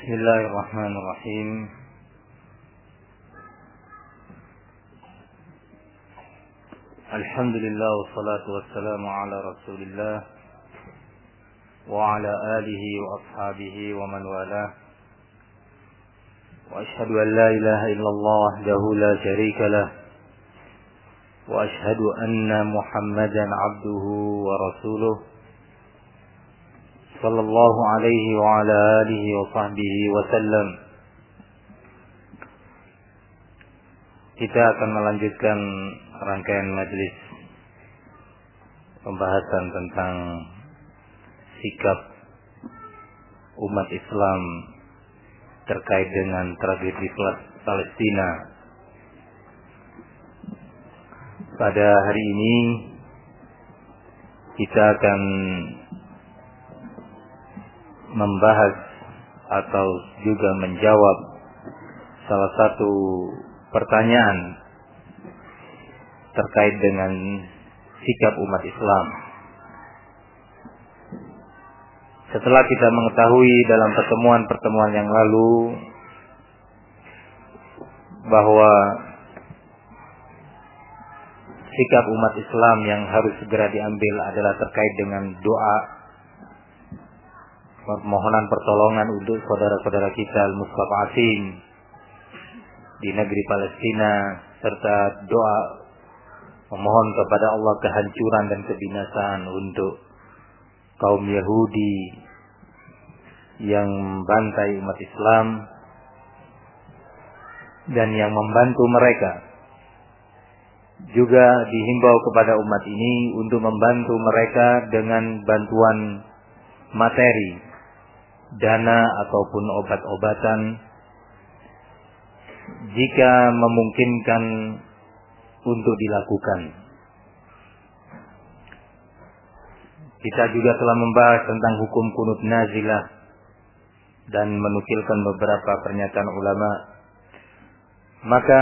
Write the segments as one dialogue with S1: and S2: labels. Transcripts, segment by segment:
S1: Bismillahirrahmanirrahim. Alhamdulillah wassalatu wassalamu ala Rasulillah wa ala alihi wa ashabihi wa man walah. Wa ashhadu an la ilaha illallah wahdahu la syarika lah. Wa ashhadu anna Muhammadan abduhu wa rasuluh. Sallallahu alaihi wa ala alihi wa sahbihi wa sallam. Kita akan melanjutkan rangkaian majelis pembahasan tentang sikap umat Islam terkait dengan tragedi Palestina. Pada hari ini kita akan membahas atau juga menjawab salah satu pertanyaan terkait dengan sikap umat Islam. Setelah kita mengetahui dalam pertemuan-pertemuan yang lalu bahwa sikap umat Islam yang harus segera diambil adalah terkait dengan doa, permohonan pertolongan untuk saudara-saudara kita al-mustad'afin di negeri Palestina, serta doa memohon kepada Allah kehancuran dan kebinasaan untuk kaum Yahudi yang membantai umat Islam dan yang membantu mereka. Juga dihimbau kepada umat ini untuk membantu mereka dengan bantuan materi, dana ataupun obat-obatan jika memungkinkan untuk dilakukan. Kita juga telah membahas tentang hukum kunut nazilah dan menukilkan beberapa pernyataan ulama. Maka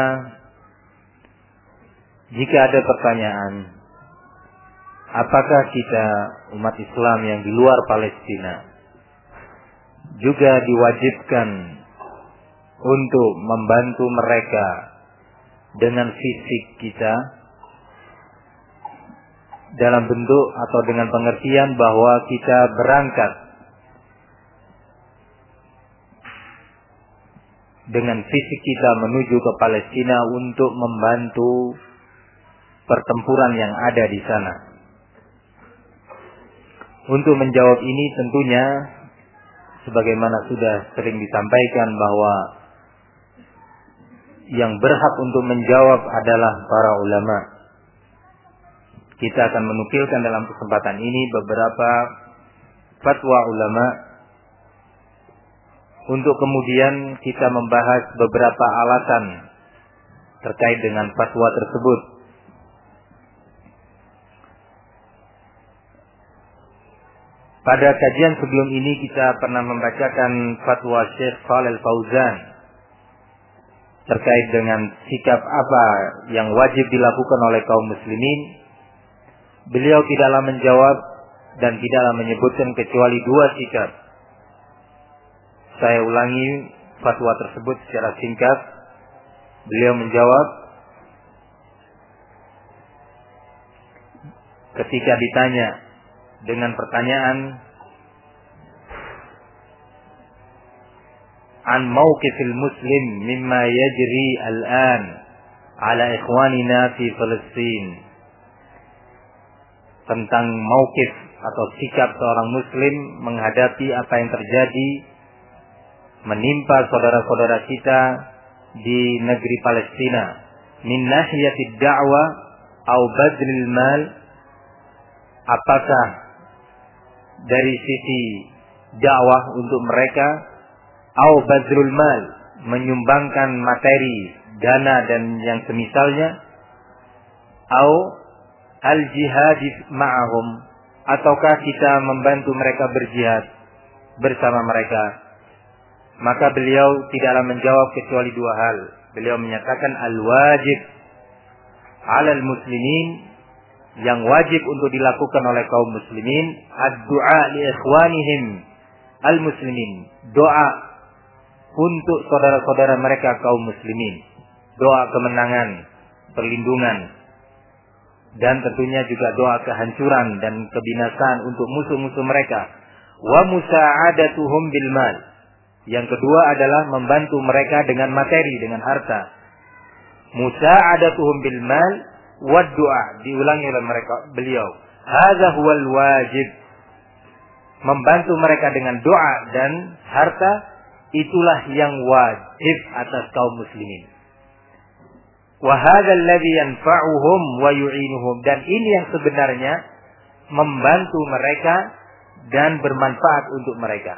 S1: jika ada pertanyaan, apakah kita umat Islam yang di luar Palestina juga diwajibkan untuk membantu mereka dengan fisik kita, dalam bentuk atau dengan pengertian bahwa kita berangkat dengan fisik kita menuju ke Palestina untuk membantu pertempuran yang ada di sana. Untuk menjawab ini tentunya sebagaimana sudah sering disampaikan bahwa yang berhak untuk menjawab adalah para ulama. Kita akan menukilkan dalam kesempatan ini beberapa fatwa ulama untuk kemudian kita membahas beberapa alasan terkait dengan fatwa tersebut. Pada kajian sebelum ini kita pernah membacakan fatwa Syekh Shalih Al-Fauzan terkait dengan sikap apa yang wajib dilakukan oleh kaum muslimin. Beliau tidaklah menjawab dan tidaklah menyebutkan kecuali dua sikap. Saya ulangi fatwa tersebut secara singkat. Beliau menjawab ketika ditanya dengan pertanyaan an mauqifil muslim mimma yajri al-an ala ikhwanina fi Palestin, tentang mauqif atau sikap seorang muslim menghadapi apa yang terjadi menimpa saudara-saudara kita di negeri Palestina min nahiyatid da'wa au badlil mal, apakah dari sisi dakwah untuk mereka, au badrul mal, menyumbangkan materi, dana dan yang semisalnya, au al jihad ma'ahum, ataukah kita membantu mereka berjihad bersama mereka. Maka beliau tidaklah menjawab kecuali dua hal. Beliau menyatakan al wajib 'alal muslimin, yang wajib untuk dilakukan oleh kaum muslimin, ad-du'a li ikhwanihim al-muslimin, doa untuk saudara-saudara mereka kaum muslimin. Doa kemenangan, perlindungan, dan tentunya juga doa kehancuran dan kebinasaan untuk musuh-musuh mereka. Wa musa'adatuhum bil mal. Yang kedua adalah membantu mereka dengan materi, dengan harta. Musa'adatuhum bil mal wa du'a, diulangi oleh beliau. Hadza huwal wajib. Membantu mereka dengan doa dan harta, itulah yang wajib atas kaum muslimin. Wa hadzal ladzi yanfa'uhum wa yu'inuhum, dan ini yang sebenarnya membantu mereka dan bermanfaat untuk mereka.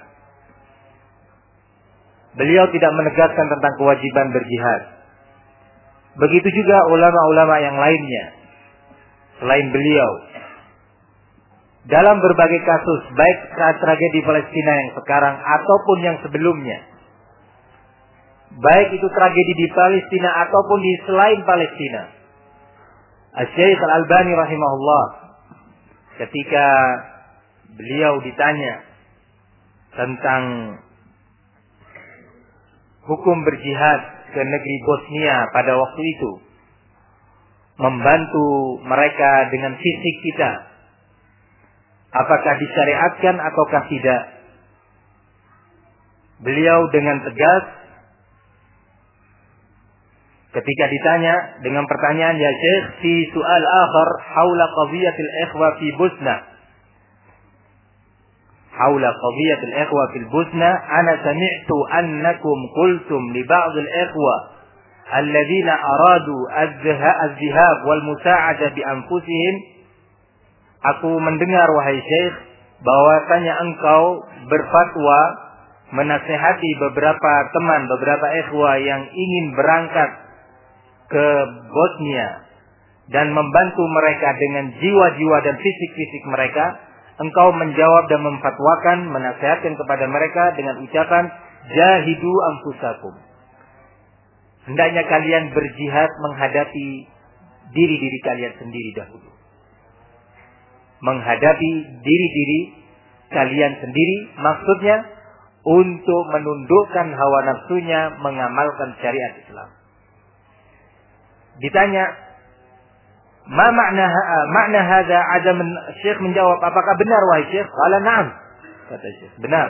S1: Beliau tidak menegaskan tentang kewajiban berjihad. Begitu juga ulama-ulama yang lainnya selain beliau. Dalam berbagai kasus, baik saat tragedi Palestina yang sekarang ataupun yang sebelumnya, baik itu tragedi di Palestina ataupun di selain Palestina, Asy-Syaikh Al-Albani rahimahullah, ketika beliau ditanya tentang hukum berjihad ke negeri Bosnia pada waktu itu, membantu mereka dengan fisik kita, apakah disyariatkan ataukah tidak? Beliau dengan tegas ketika ditanya dengan pertanyaan, ya Syekh, fi su'al akhar haula qadhiyatil ikhwa fi Bosnia. Haula qadhiyatil ikhwa fil Bosnia, ana sami'tu annakum qultum li ba'd al-ikhwa alladhina aradu az-zihab wal musa'ada bi anfusihim. Aku mendengar, wahai Syekh, bahwasanya engkau berfatwa menasihati beberapa teman, beberapa ikhwah yang ingin berangkat ke Bosnia dan membantu mereka dengan jiwa-jiwa dan fisik-fisik mereka. Engkau menjawab dan memfatwakan, menasihatkan kepada mereka dengan ucapan, jahidu anfusakum. Hendaknya kalian berjihad menghadapi diri-diri kalian sendiri dahulu. Menghadapi diri-diri kalian sendiri, maksudnya untuk menundukkan hawa nafsunya, mengamalkan syariat Islam. Ditanya, ma makna hadza adam? Syekh menjawab, apakah benar wahai Syekh? Qala na'am, kata Syekh, benar.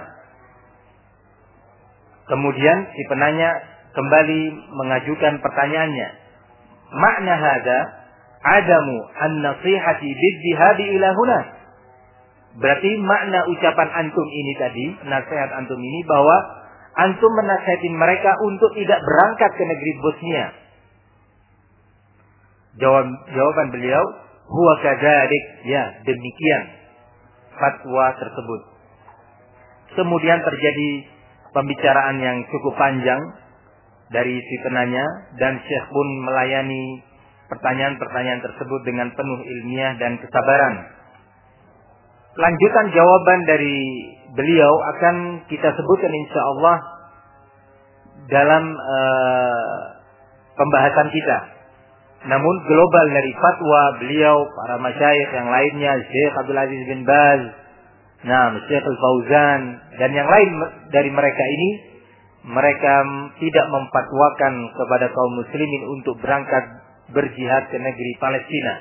S1: Kemudian si penanya kembali mengajukan pertanyaannya, makna hadza adamu an-nasihati bid-dhihadi ila huna. Berarti makna ucapan antum ini tadi, nasihat antum ini, bahwa antum menasihatin mereka untuk tidak berangkat ke negeri Bosnia. Jawaban beliau, huwa kadzalik, ya demikian fatwa tersebut. Kemudian terjadi pembicaraan yang cukup panjang dari si penanya, dan Syekh pun melayani pertanyaan-pertanyaan tersebut dengan penuh ilmiah dan kesabaran. Lanjutan jawaban dari beliau akan kita sebutkan insyaallah dalam pembahasan kita. Namun global dari fatwa beliau, para masyayikh yang lainnya, Syekh Abdul Aziz bin Baz, Syekh Al-Fauzan, dan yang lain dari mereka ini, mereka tidak memfatwakan kepada kaum muslimin untuk berangkat berjihad ke negeri Palestina.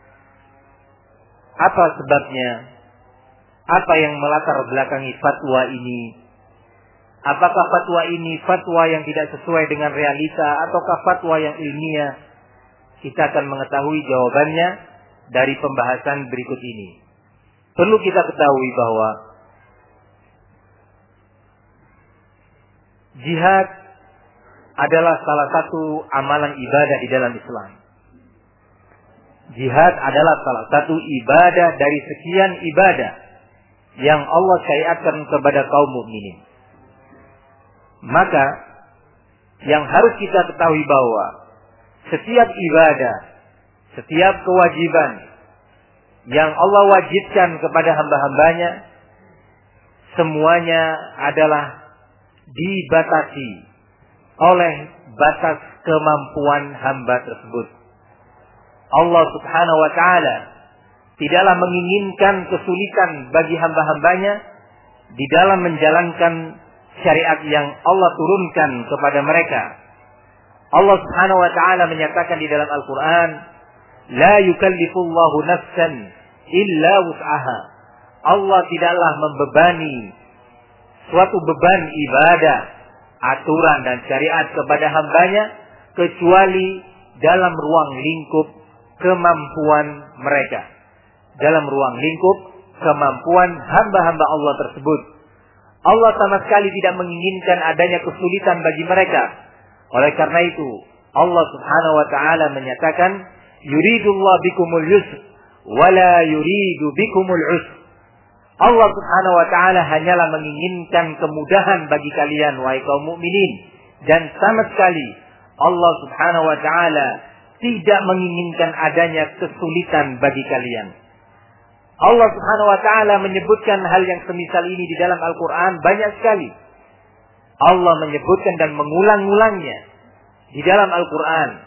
S1: Apa sebabnya? Apa yang melatar belakangi fatwa ini? Apakah fatwa ini fatwa yang tidak sesuai dengan realita ataukah fatwa yang ilmiah? Kita akan mengetahui jawabannya dari pembahasan berikut ini. Perlu kita ketahui bahwa jihad adalah salah satu amalan ibadah di dalam Islam. Jihad adalah salah satu ibadah dari sekian ibadah yang Allah syariatkan kepada kaum mukminin. Maka yang harus kita ketahui bahwa setiap ibadah, setiap kewajiban yang Allah wajibkan kepada hamba-hambanya, semuanya adalah dibatasi oleh batas kemampuan hamba tersebut. Allah Subhanahu wa ta'ala tidaklah menginginkan kesulitan bagi hamba-hambanya di dalam menjalankan syariat yang Allah turunkan kepada mereka. Allah Subhanahu wa taala menyatakan di dalam Al-Qur'an, "La yukallifullahu nafsan illa wus'aha." Allah tidaklah membebani suatu beban ibadah, aturan dan syariat kepada hambanya kecuali dalam ruang lingkup kemampuan mereka. Dalam ruang lingkup kemampuan hamba-hamba Allah tersebut. Allah sama sekali tidak menginginkan adanya kesulitan bagi mereka. Oleh karena itu, Allah Subhanahu wa taala menyatakan, "Yuridullahu bikumul yusr wa la yuridu bikumul usr." Allah Subhanahu wa taala hanyalah menginginkan kemudahan bagi kalian wahai kaum mukminin, dan sama sekali Allah Subhanahu wa taala tidak menginginkan adanya kesulitan bagi kalian. Allah Subhanahu wa taala menyebutkan hal yang semisal ini di dalam Al-Qur'an banyak sekali. Allah menyebutkan dan mengulang-ulangnya di dalam Al-Qur'an.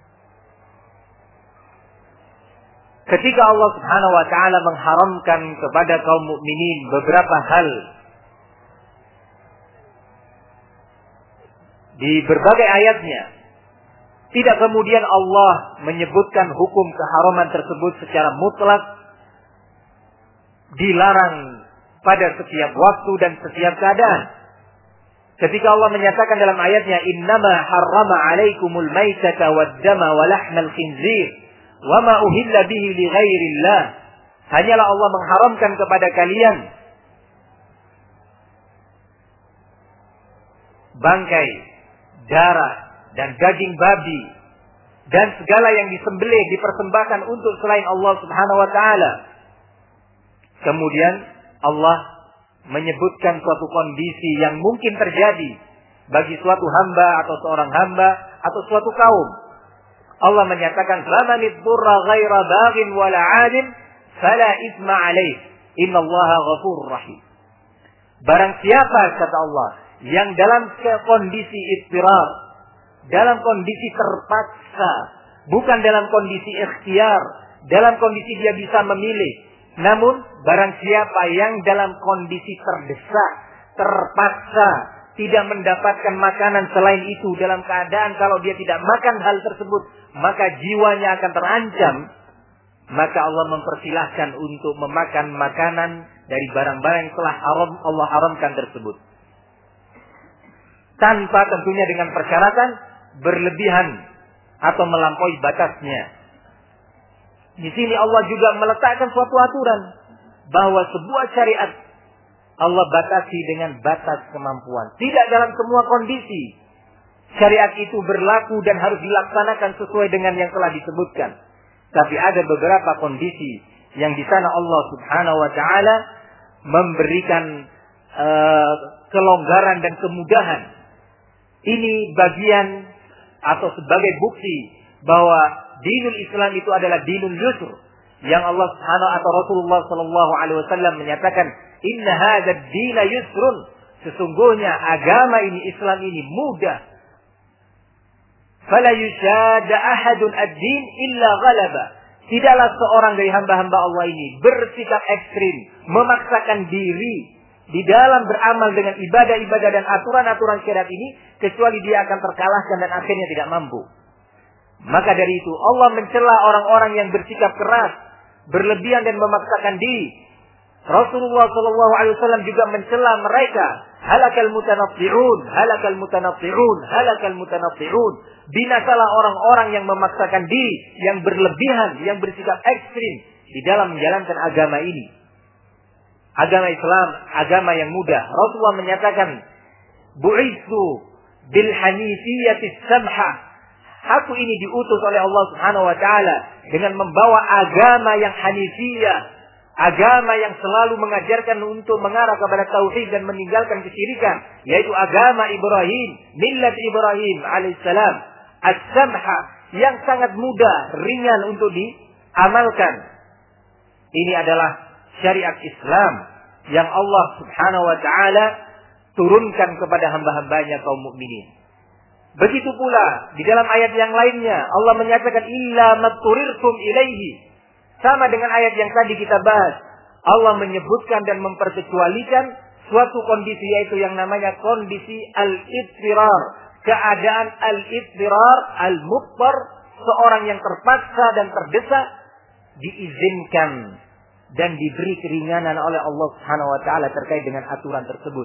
S1: Ketika Allah Subhanahu wa taala mengharamkan kepada kaum mukminin beberapa hal di berbagai ayatnya, tidak kemudian Allah menyebutkan hukum keharaman tersebut secara mutlak, dilarang pada setiap waktu dan setiap keadaan. Ketika Allah menyatakan dalam ayatnya, "Innama harrama 'alaikumul maitata wad-dama wa lahmal khinzir wa ma uhilla bihi li ghairillah." Hanyalah Allah mengharamkan kepada kalian bangkai, darah dan daging babi dan segala yang disembelih dipersembahkan untuk selain Allah Subhanahu wa taala. Kemudian Allah menyebutkan suatu kondisi yang mungkin terjadi bagi suatu hamba atau seorang hamba atau suatu kaum. Allah menyatakan, "Famanid durra ghaira baghin wala 'adin fala itsma 'alaih. Innallaha ghafurur rahim." Barang siapa, kata Allah, yang dalam kondisi istirar, dalam kondisi terpaksa, bukan dalam kondisi ikhtiar, dalam kondisi dia bisa memilih. Namun barang siapa yang dalam kondisi terdesak, terpaksa, tidak mendapatkan makanan selain itu, dalam keadaan kalau dia tidak makan hal tersebut, maka jiwanya akan terancam, maka Allah mempersilahkan untuk memakan makanan dari barang-barang yang telah Allah haramkan tersebut. Tanpa tentunya dengan persyaratan berlebihan atau melampaui batasnya. Di sini Allah juga meletakkan suatu aturan bahwa sebuah syariat Allah batasi dengan batas kemampuan. Tidak dalam semua kondisi syariat itu berlaku dan harus dilaksanakan sesuai dengan yang telah disebutkan. Tapi ada beberapa kondisi yang di sana Allah Subhanahu wa taala memberikan kelonggaran dan kemudahan. Ini bagian atau sebagai bukti bahwa dinul Islam itu adalah dinul yusr, yang Allah Subhanahu atau Rasulullah sallallahu alaihi wasallam menyatakan, "Inna hadzal dina yusrun." Sesungguhnya agama ini, Islam ini mudah. Fala yushadda ahadun ad-din illa ghalaba. Tidaklah seorang dari hamba-hamba Allah ini bersikap ekstrim, memaksakan diri di dalam beramal dengan ibadah-ibadah dan aturan-aturan syariat ini, kecuali dia akan terkalahkan dan akhirnya tidak mampu. Maka dari itu Allah mencela orang-orang yang bersikap keras, berlebihan dan memaksakan diri. Rasulullah sallallahu alaihi wasallam juga mencela mereka, halakal mutanatti'un, halakal mutanatti'un, halakal mutanatti'un. Binasalah orang-orang yang memaksakan diri, yang berlebihan, yang bersikap ekstrim di dalam menjalankan agama ini. Agama Islam, agama yang mudah. Rasulullah menyatakan, "Bu'itsu bil hanifiyatis samha." Aku ini diutus oleh Allah Subhanahu wa taala dengan membawa agama yang hanifiyah, agama yang selalu mengajarkan untuk mengarah kepada tauhid dan meninggalkan kesyirikan, yaitu agama Ibrahim, millat Ibrahim alaihissalam, as-samha, yang sangat mudah, ringan untuk diamalkan. Ini adalah syariat Islam yang Allah Subhanahu wa taala turunkan kepada hamba-hambanya kaum mukminin. Begitu pula di dalam ayat yang lainnya Allah menyatakan, "Illa matturirtum ilaihi." Sama dengan ayat yang tadi kita bahas. Allah menyebutkan dan memperkecualikan suatu kondisi, yaitu yang namanya kondisi al-idtirar, keadaan al-idtirar, al-muttar, seorang yang terpaksa dan terdesak, diizinkan dan diberi keringanan oleh Allah Subhanahu wa taala terkait dengan aturan tersebut.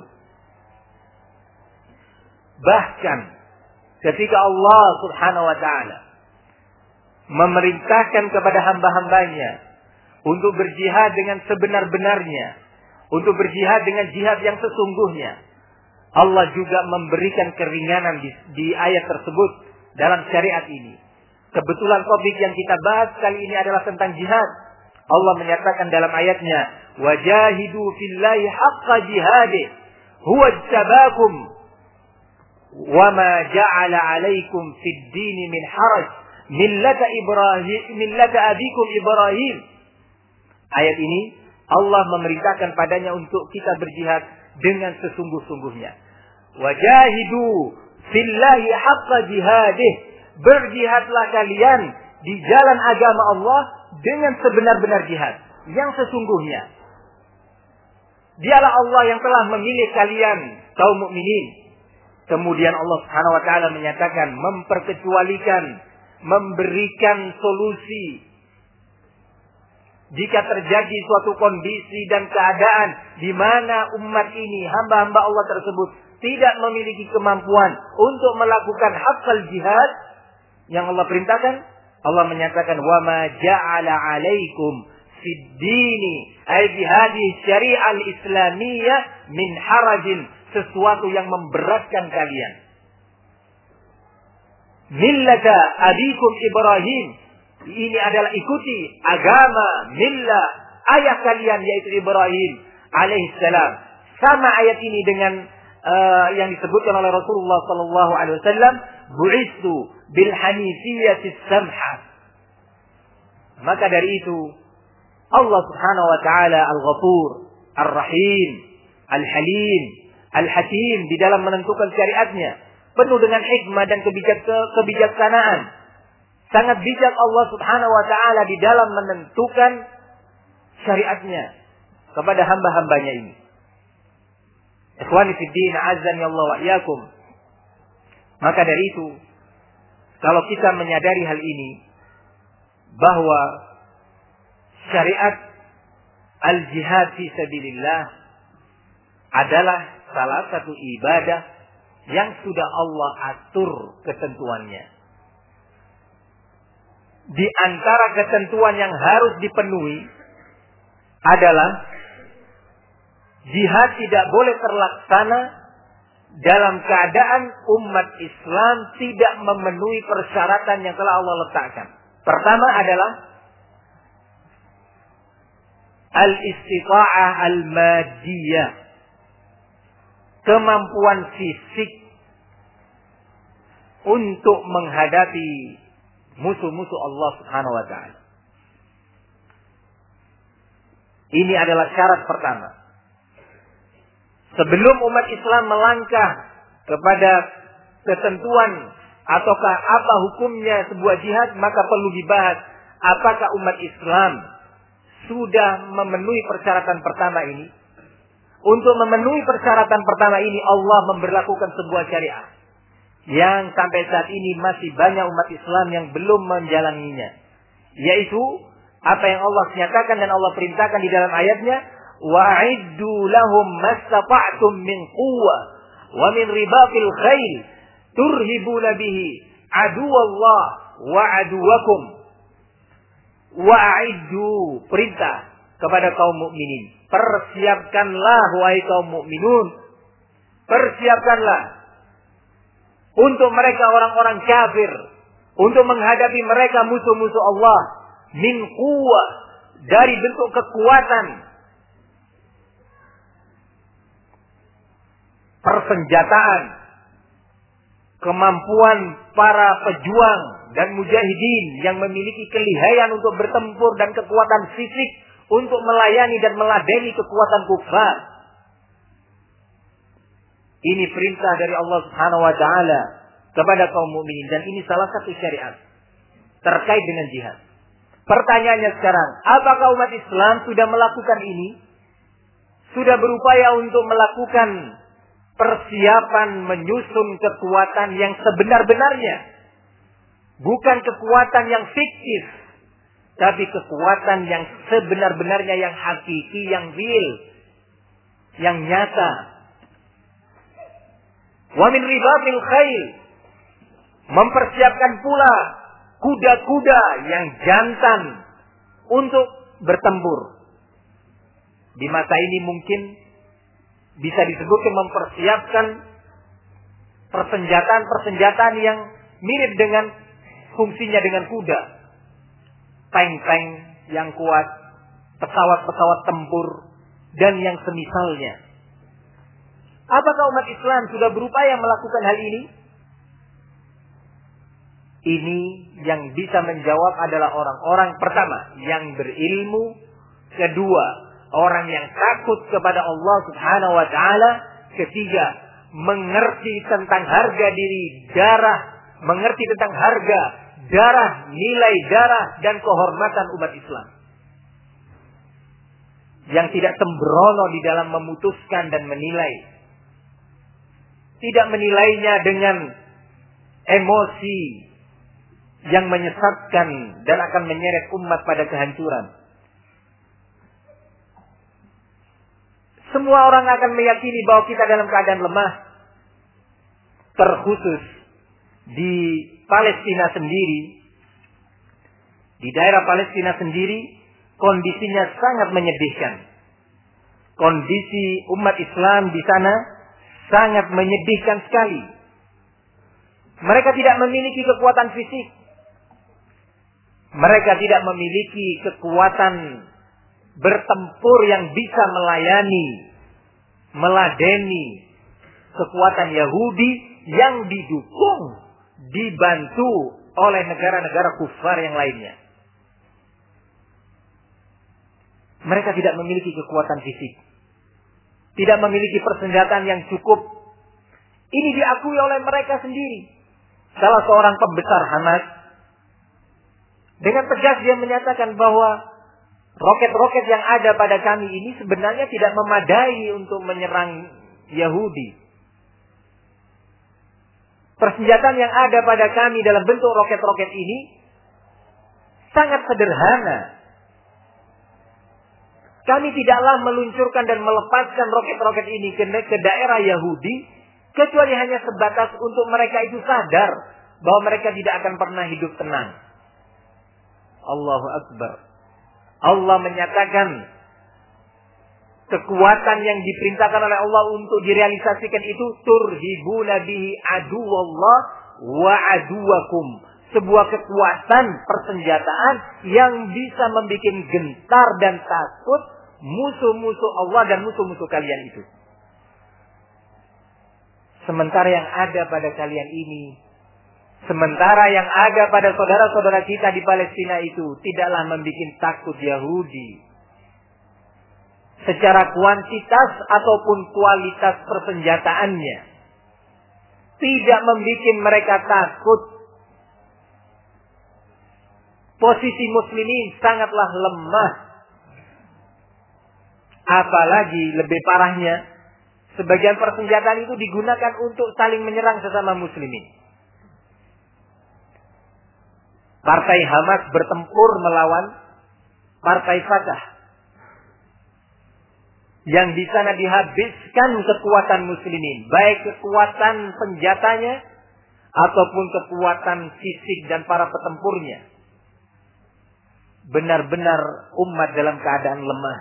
S1: Bahkan ketika Allah Subhanahu wa taala memerintahkan kepada hamba-hambanya untuk berjihad dengan sebenar-benarnya, untuk berjihad dengan jihad yang sesungguhnya, Allah juga memberikan keringanan di ayat tersebut dalam syariat ini. Kebetulan topik yang kita bahas kali ini adalah tentang jihad. Allah menyatakan dalam ayatnya, "Wajahidu fillahi haqqa jihadih, huwa ijtabakum, wa ma ja'ala 'alaikum fid dini min haraj, millata abikum Ibrahim." Ayat ini Allah memerintahkan padanya untuk kita berjihad dengan sesungguh-sungguhnya. Wajahidu fillahi haqqa jihadih, berjihadlah kalian di jalan agama Allah dengan sebenar-benar jihad yang sesungguhnya. Dialah Allah yang telah memilih kalian kaum mukminin. Kemudian Allah Subhanahu wa taala menyatakan, memperkecualikan, memberikan solusi jika terjadi suatu kondisi dan keadaan di mana umat ini, hamba-hamba Allah tersebut, tidak memiliki kemampuan untuk melakukan haqqal jihad yang Allah perintahkan. Allah menyatakan, wa ma ja'ala 'alaikum fid dini ay bi hadhihi syari'ah al-islamiyah min harajin, sesuatu yang memberatkan kalian. Millata abikum Ibrahim, ini adalah ikuti agama millah ayah kalian yaitu Ibrahim alaihissalam. Sama ayat ini dengan yang disebutkan oleh Rasulullah sallallahu alaihi wasallam, bu'istu bil hanifiyatis samha. Maka dari itu Allah Subhanahu wa taala Al-Ghafur, Ar-Rahim, Al-Halim, Al-Hakim di dalam menentukan syariatnya, penuh dengan hikmah dan kebijaksanaan. Sangat bijak Allah Subhanahu wa taala di dalam menentukan syariatnya kepada hamba-hambanya ini. Ikhwani fid din, azani Allah wa iyyakum. Maka dari itu, kalau kita menyadari hal ini, bahwa syariat al-jihad fi sabilillah adalah salah satu ibadah yang sudah Allah atur ketentuannya. Di antara ketentuan yang harus dipenuhi adalah jihad tidak boleh terlaksana dalam keadaan umat Islam tidak memenuhi persyaratan yang telah Allah letakkan. Pertama adalah al-istita'ah al-madiyah, kemampuan fisik untuk menghadapi musuh-musuh Allah Subhanahu wa taala. Ini adalah syarat pertama. Sebelum umat Islam melangkah kepada ketentuan ataukah apa hukumnya sebuah jihad, maka perlu dibahas apakah umat Islam sudah memenuhi persyaratan pertama ini. Untuk memenuhi persyaratan pertama ini, Allah memberlakukan sebuah syariat yang sampai saat ini masih banyak umat Islam yang belum menjalaninya, yaitu apa yang Allah nyatakan dan Allah perintahkan di dalam ayatnya, wa'iddu lahum mastata'tum min quwwah wa min ribatil khail turhibuna bihi aduwallah wa aduwakum. Wa'iddu, perintah kepada kaum mukminin, persiapkanlah wahai kaum mukminun, persiapkanlah untuk mereka orang-orang kafir, untuk menghadapi mereka musuh-musuh Allah, min quwwah, dari bentuk kekuatan, persenjataan, kemampuan para pejuang dan mujahidin yang memiliki kelihayan untuk bertempur dan kekuatan fisik untuk melayani dan meladeni kekuatan kufar. Ini perintah dari Allah Subhanahu wa taala kepada kaum mukminin, dan ini salah satu syariat terkait dengan jihad. Pertanyaannya sekarang, apakah umat Islam sudah melakukan ini? sudah berupaya untuk melakukan persiapan menyusun kekuatan yang sebenar-benarnya. Bukan kekuatan yang fiktif, tapi kekuatan yang sebenar-benarnya, yang hakiki, yang real, yang nyata. Wa min ribatil khail, mempersiapkan pula kuda-kuda yang jantan untuk bertempur. Di masa ini mungkin bisa disebutkan mempersiapkan persenjataan yang mirip dengan fungsinya dengan kuda. Tank-tank yang kuat, pesawat-pesawat tempur, dan yang semisalnya. Apakah umat Islam sudah berupaya melakukan hal ini? Ini yang bisa menjawab adalah orang-orang pertama yang berilmu, kedua orang yang takut kepada Allah Subhanahu wa taala, ketiga mengerti tentang harga diri, darah, mengerti tentang harga darah, nilai darah dan kehormatan umat Islam. Yang tidak sembrono di dalam memutuskan dan menilai. Tidak menilainya dengan emosi yang menyesatkan dan akan menyeret umat pada kehancuran. Semua orang akan meyakini bahwa kita dalam keadaan lemah. Terkhusus di Palestina sendiri. Di daerah Palestina sendiri, kondisinya sangat menyedihkan. Kondisi umat Islam di sana sangat menyedihkan sekali. Mereka tidak memiliki kekuatan fisik. Mereka tidak memiliki kekuatan bertempur yang bisa meladeni kekuatan Yahudi yang didukung, dibantu oleh negara-negara kufar yang lainnya. Mereka tidak memiliki kekuatan fisik. Tidak memiliki persenjataan yang cukup. Ini diakui oleh mereka sendiri. Salah seorang pembesar Hamas dengan tegas dia menyatakan bahwa roket-roket yang ada pada kami ini sebenarnya tidak memadai untuk menyerang Yahudi. Persenjataan yang ada pada kami dalam bentuk roket-roket ini sangat sederhana. Kami tidaklah meluncurkan dan melepaskan roket-roket ini ke daerah Yahudi kecuali hanya sebatas untuk mereka itu sadar bahwa mereka tidak akan pernah hidup tenang. Allahu Akbar. Allah menyatakan kekuatan yang diperintahkan oleh Allah untuk direalisasikan itu turhibuna bihi aduwallah wa aduwakum. Sebuah kekuatan persenjataan yang bisa membuat gentar dan takut musuh-musuh Allah dan musuh-musuh kalian itu. Sementara yang ada pada kalian ini, sementara yang ada pada saudara-saudara kita di Palestina itu tidaklah membuat takut Yahudi. Secara kuantitas ataupun kualitas persenjataannya. Tidak membuat mereka takut. Posisi muslimin sangatlah lemah. Apalagi lebih parahnya, sebagian persenjataan itu digunakan untuk saling menyerang sesama muslimin. Partai Hamas bertempur melawan Partai Fatah. Yang di sana dihabiskan kekuatan muslimin. Baik kekuatan senjatanya ataupun kekuatan fisik dan para petempurnya. Benar-benar umat dalam keadaan lemah.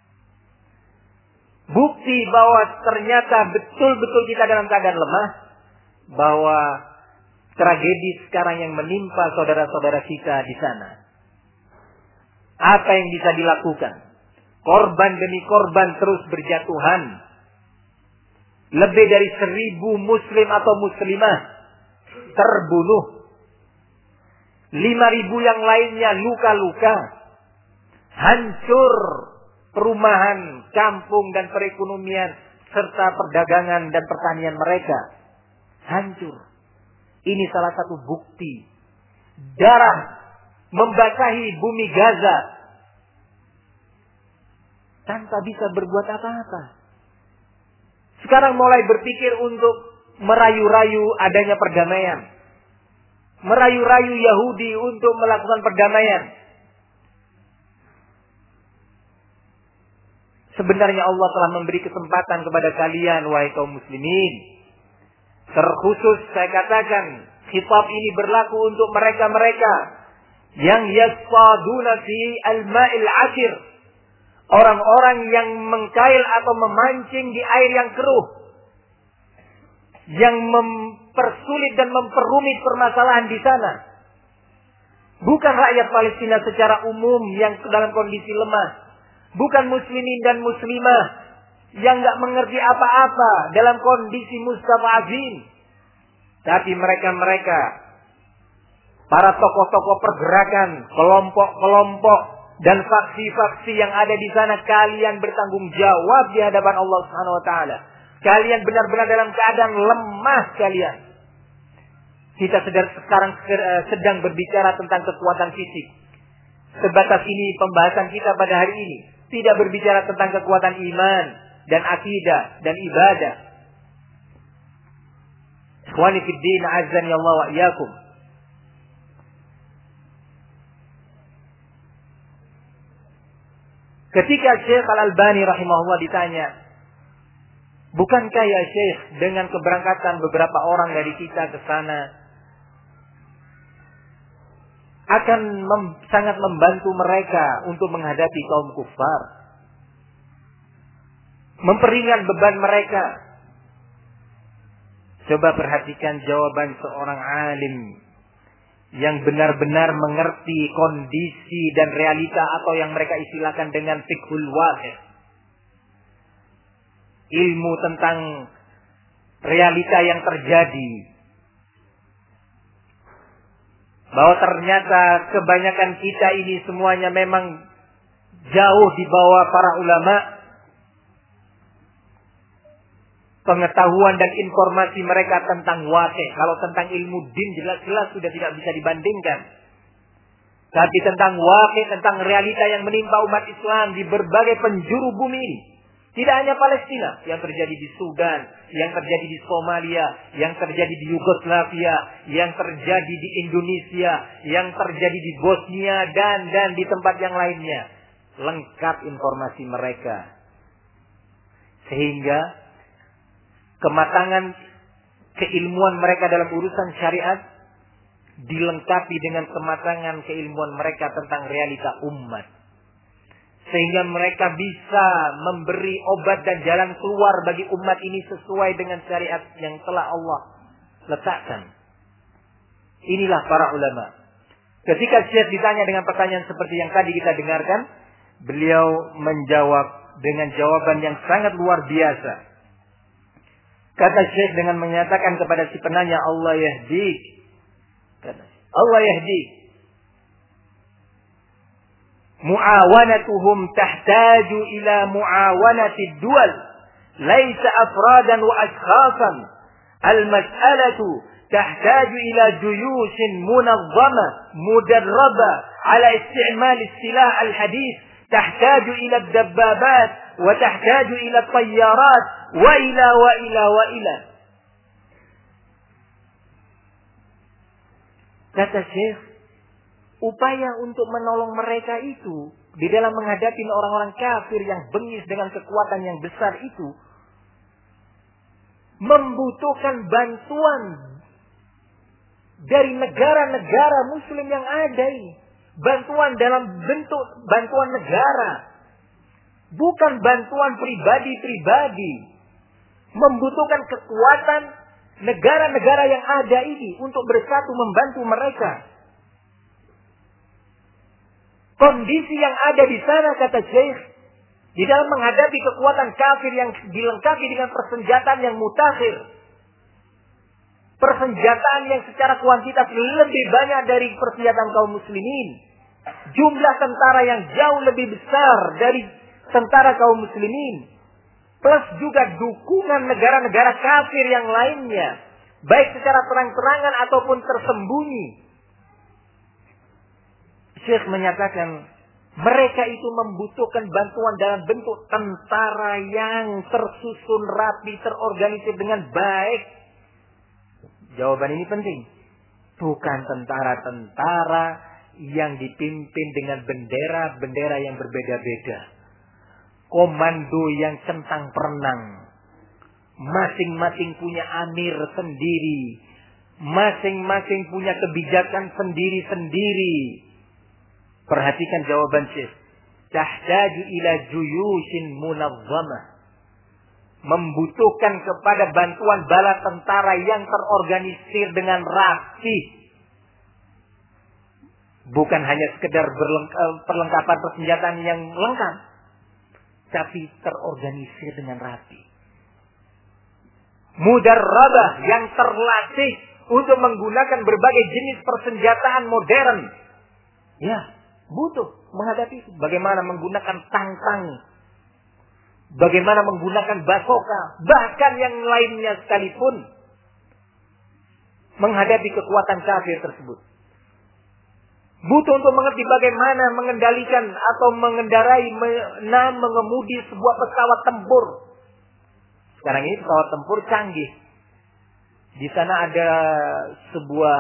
S1: Bukti bahwa ternyata betul-betul kita dalam keadaan lemah. Bahwa tragedi sekarang yang menimpa saudara-saudara kita di sana. Apa yang bisa dilakukan? Korban demi korban terus berjatuhan. Lebih dari 1.000 muslim atau muslimah terbunuh. 5.000 yang lainnya luka-luka. Hancur perumahan, kampung dan perekonomian serta perdagangan dan pertanian mereka. Hancur. Ini salah satu bukti. Darah membasahi bumi Gaza. tanpa bisa berbuat apa-apa. Sekarang mulai berpikir untuk merayu-rayu adanya perdamaian. Merayu-rayu Yahudi untuk melakukan perdamaian. Sebenarnya Allah telah memberi kesempatan kepada kalian, wahai kaum muslimin. Terkhusus saya katakan, khitab ini berlaku untuk mereka-mereka yang yasfaduna fi al-ma'il ashir. Orang-orang yang mengkail atau memancing di air yang keruh. Yang mempersulit dan memperumit permasalahan di sana. Bukan rakyat Palestina secara umum yang dalam kondisi lemah. Bukan muslimin dan muslimah yang nggak mengerti apa-apa dalam kondisi mustad'afin. Tapi mereka-mereka, para tokoh-tokoh pergerakan, kelompok-kelompok dan faksi-faksi yang ada di sana, kalian bertanggung jawab di hadapan Allah Subhanahu wa taala. Kalian benar-benar dalam keadaan lemah kalian. Kita sekarang sedang berbicara tentang kekuatan fisik. Sebatas ini pembahasan kita pada hari ini. Tidak berbicara tentang kekuatan iman dan akidah dan ibadah. Ikhwani fid din, azzani Allah wa iyyakum. Ketika Syekh Al-Albani rahimahullah ditanya, bukankah ya Syekh dengan keberangkatan beberapa orang dari kita ke sana akan sangat membantu mereka untuk menghadapi kaum kufar, memperingan beban mereka? Coba perhatikan jawaban seorang alim yang benar-benar mengerti kondisi dan realita atau yang mereka istilahkan dengan fiqhul waqi'. Ilmu tentang realita yang terjadi. Bahwa ternyata kebanyakan kita ini semuanya memang jauh di bawah para ulama. Pengetahuan dan informasi mereka tentang waqi'. Kalau tentang ilmu din jelas-jelas sudah tidak bisa dibandingkan. Tapi tentang waqi', tentang realita yang menimpa umat Islam di berbagai penjuru bumi ini. Tidak hanya Palestina, yang terjadi di Sudan, yang terjadi di Somalia, yang terjadi di Yugoslavia, yang terjadi di Indonesia, yang terjadi di Bosnia dan di tempat yang lainnya. Lengkap informasi mereka. Sehingga kematangan keilmuan mereka dalam urusan syariat dilengkapi dengan kematangan keilmuan mereka tentang realita umat. Sehingga mereka bisa memberi obat dan jalan keluar bagi umat ini sesuai dengan syariat yang telah Allah letakkan. Inilah para ulama. Ketika Syekh ditanya dengan pertanyaan seperti yang tadi kita dengarkan, beliau menjawab dengan jawaban yang sangat luar biasa. Kata Syekh dengan menyatakan kepada si penanya, Allah yahdik. Allah yahdik. Mu'awanatuhum tahtaju ila mu'awanati dual. Laisa afradan wa ashkhasan. Al-mas'alatu tahtaju ila juyushin munazzama mudarraba ala isti'mal istilah al-hadith. Tahtaju ila dabbabat wa tahtaju ila tayyarat wa ila. Kata Syekh, upaya untuk menolong mereka itu di dalam menghadapi orang-orang kafir yang bengis dengan kekuatan yang besar itu membutuhkan bantuan dari negara-negara muslim yang ada ini. Bantuan dalam bentuk bantuan negara. Bukan bantuan pribadi-pribadi. Membutuhkan kekuatan negara-negara yang ada ini untuk bersatu membantu mereka. Kondisi yang ada di sana, kata Syekh, di dalam menghadapi kekuatan kafir yang dilengkapi dengan persenjataan yang mutakhir. Persenjataan yang secara kuantitas lebih banyak dari persenjataan kaum muslimin. Jumlah tentara yang jauh lebih besar dari tentara kaum muslimin. Plus juga dukungan negara-negara kafir yang lainnya. Baik secara terang-terangan ataupun tersembunyi. Syekh menyatakan, Mereka itu membutuhkan bantuan dalam bentuk tentara yang tersusun rapi, terorganisir dengan baik. Jawaban ini penting. Bukan tentara-tentara yang dipimpin dengan bendera-bendera yang berbeda-beda. Komando yang centang perenang. Masing-masing punya amir sendiri. Masing-masing punya kebijakan sendiri-sendiri. Perhatikan jawaban Syekh. Tahtaju ila juyushin munazzamah. Membutuhkan kepada bantuan bala tentara yang terorganisir dengan rapi. Bukan hanya sekedar perlengkapan persenjataan yang lengkap, tapi terorganisir dengan rapi. Mudarrabah yang terlatih untuk menggunakan berbagai jenis persenjataan modern. Ya, butuh menghadapi itu. Bagaimana menggunakan tang-tang, bagaimana menggunakan basoka, bahkan yang lainnya sekalipun menghadapi kekuatan kafir tersebut. Butuh untuk mengerti bagaimana mengendalikan atau mengendarai, mengemudi sebuah pesawat tempur. Sekarang ini pesawat tempur canggih. Di sana ada sebuah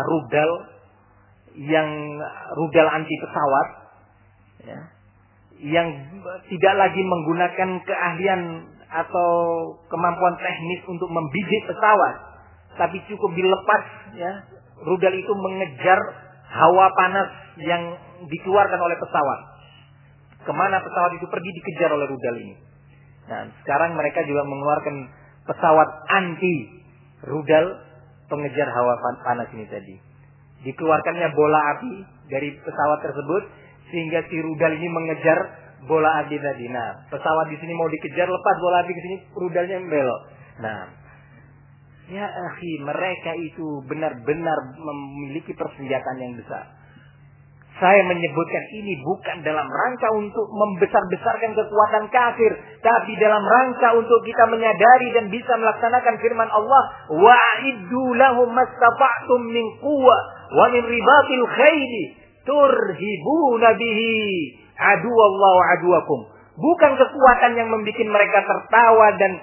S1: rudal anti pesawat, ya, yang tidak lagi menggunakan keahlian atau kemampuan teknis untuk membidik pesawat, tapi cukup dilepas, ya, rudal itu mengejar hawa panas yang dikeluarkan oleh pesawat. Kemana pesawat itu pergi dikejar oleh rudal ini. Nah, sekarang mereka juga mengeluarkan pesawat anti rudal pengejar hawa panas ini tadi. Dikeluarkannya bola api dari pesawat tersebut sehingga si rudal ini mengejar bola api tadi. Nah, pesawat di sini mau dikejar, lepas bola api ke sini, rudalnya belok. Nah, ya akhi, mereka itu benar-benar memiliki persenjataan yang besar. Saya menyebutkan ini bukan dalam rangka untuk membesar-besarkan kekuatan kafir, tapi dalam rangka untuk kita menyadari dan bisa melaksanakan firman Allah, wa'iddu lahum mastata'tum min quwwah wa min ribatil khairi turhibuna bihi aduwallahu wa aduwakum. Bukan kekuatan yang membuat mereka tertawa dan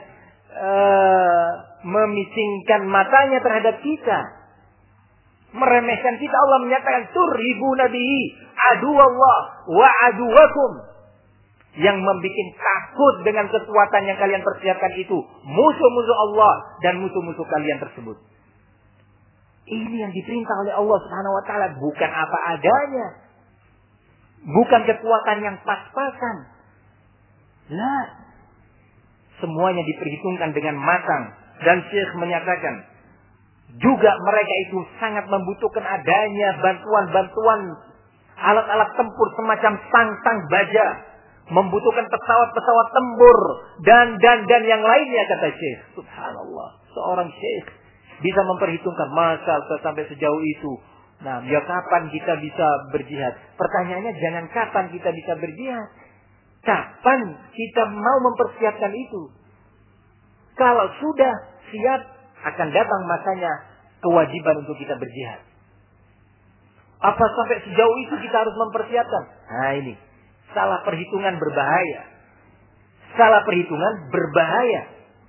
S1: memisingkan matanya terhadap kita, meremehkan kita. Allah menyatakan turhibuna bihi aduwallah wa aduwakum. Yang membuat takut dengan kekuatan yang kalian persiapkan itu musuh-musuh Allah dan musuh-musuh kalian tersebut. Ini yang diperintah oleh Allah Subhanahu wa taala, bukan apa adanya. Bukan kekuatan yang pas-pasan. Lah, semuanya diperhitungkan dengan matang. Dan Syekh menyatakan juga mereka itu sangat membutuhkan adanya bantuan-bantuan alat-alat tempur semacam tang-tang baja, membutuhkan pesawat-pesawat tempur dan yang lainnya, kata Syekh. Subhanallah, seorang Syekh bisa memperhitungkan masa sampai sejauh itu. Nah, ya kapan kita bisa berjihad? Pertanyaannya jangan kapan kita bisa berjihad, kapan kita mau mempersiapkan itu. Kalau sudah siap, akan datang masanya kewajiban untuk kita berjihad. Apa sampai sejauh itu kita harus mempersiapkan? Nah ini, salah perhitungan berbahaya. Salah perhitungan berbahaya.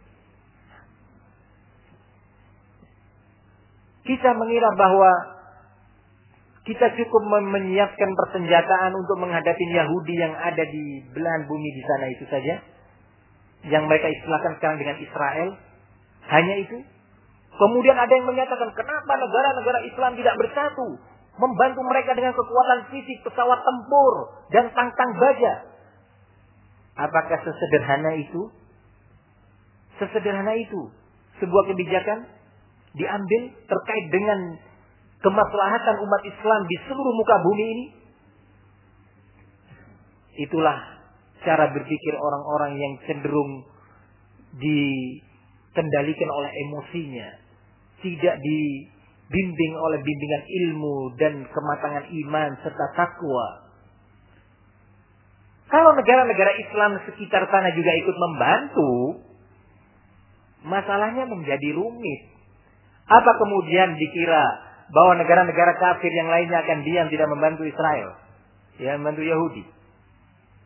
S1: Kita mengira bahwa kita cukup menyiapkan persenjataan untuk menghadapi Yahudi yang ada di belahan bumi di sana itu saja. Yang mereka istilahkan sekarang dengan Israel. Hanya itu. Kemudian ada yang menyatakan, kenapa negara-negara Islam tidak bersatu, membantu mereka dengan kekuatan fisik, pesawat tempur dan tang-tang baja. Apakah sesederhana itu? Sesederhana itu sebuah kebijakan diambil terkait dengan kemaslahatan umat Islam di seluruh muka bumi ini. Itulah cara berpikir orang-orang yang cenderung dikendalikan oleh emosinya, tidak dibimbing oleh bimbingan ilmu dan kematangan iman serta takwa. Kalau negara-negara Islam sekitar sana juga ikut membantu, masalahnya menjadi rumit. Apa kemudian dikira bahwa negara-negara kafir yang lainnya akan diam tidak membantu Israel, ya membantu Yahudi?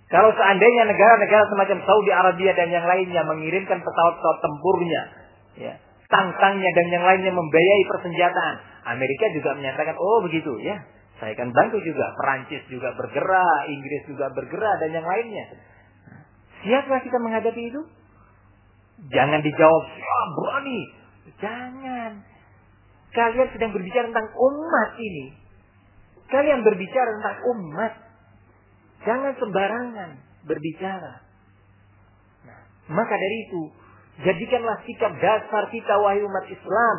S1: Kalau seandainya negara-negara semacam Saudi Arabia dan yang lainnya mengirimkan pesawat-pesawat tempurnya, ya, tank-tanknya dan yang lainnya membiayai persenjataan, Amerika juga menyatakan, oh begitu, ya, saya akan bantu juga. Perancis juga bergerak, Inggris juga bergerak dan yang lainnya. Siapa kita menghadapi itu? Jangan dijawab, berani. Jangan. Kalian sedang berbicara tentang umat ini. Kalian berbicara tentang umat. Jangan sembarangan berbicara. Nah, maka dari itu, jadikanlah sikap dasar kita wahai umat Islam,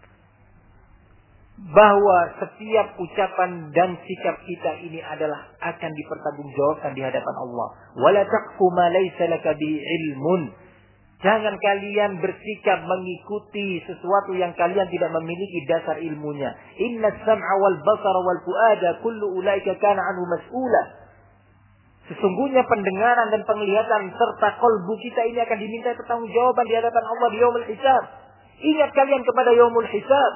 S1: bahwa setiap ucapan dan sikap kita ini adalah akan dipertanggungjawabkan di hadapan Allah. Wala taqfu ma laysa laka bi ilmun. Jangan kalian bersikap mengikuti sesuatu yang kalian tidak memiliki dasar ilmunya. Inna sam'a wal basara wal fuada kullu ulaika kana anhu mas'ula. Sesungguhnya pendengaran dan penglihatan serta kalbu kita ini akan diminta pertanggungjawaban di hadapan Allah di yaumul hisab. Ingat kalian kepada yaumul hisab.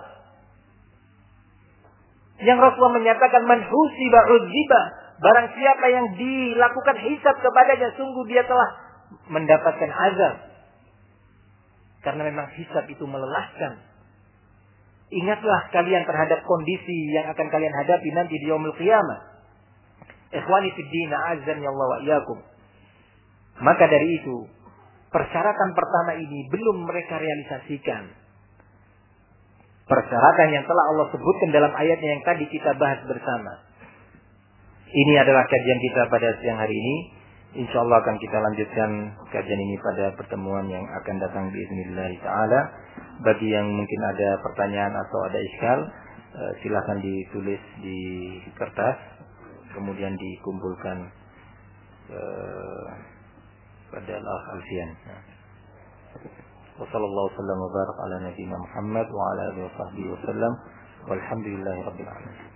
S1: Yang Rasulullah menyatakan man husiba udziba. Barang siapa yang dilakukan hisab kepadanya, sungguh dia telah mendapatkan azab. Karena memang hisab itu melelahkan. Ingatlah kalian terhadap kondisi yang akan kalian hadapi nanti di yaumul qiyamah. Ikhwani fid din, a'azzani Allah wa iyyakum. Maka dari itu, persyaratan pertama ini belum mereka realisasikan. Persyaratan yang telah Allah sebutkan dalam ayatnya yang tadi kita bahas bersama. Ini adalah kajian kita pada siang hari ini. InsyaAllah akan kita lanjutkan kajian ini pada pertemuan yang akan datang biiznillah ta'ala. Bagi yang mungkin ada pertanyaan atau ada iskal, silakan ditulis di kertas, kemudian dikumpulkan pada Al-Akh Alfian. Wassallallahu wasallam wa barak ala nabiyyina Muhammad wa ala alihi wa sahbihi wasallam. Walhamdulillahi rabbil alamin.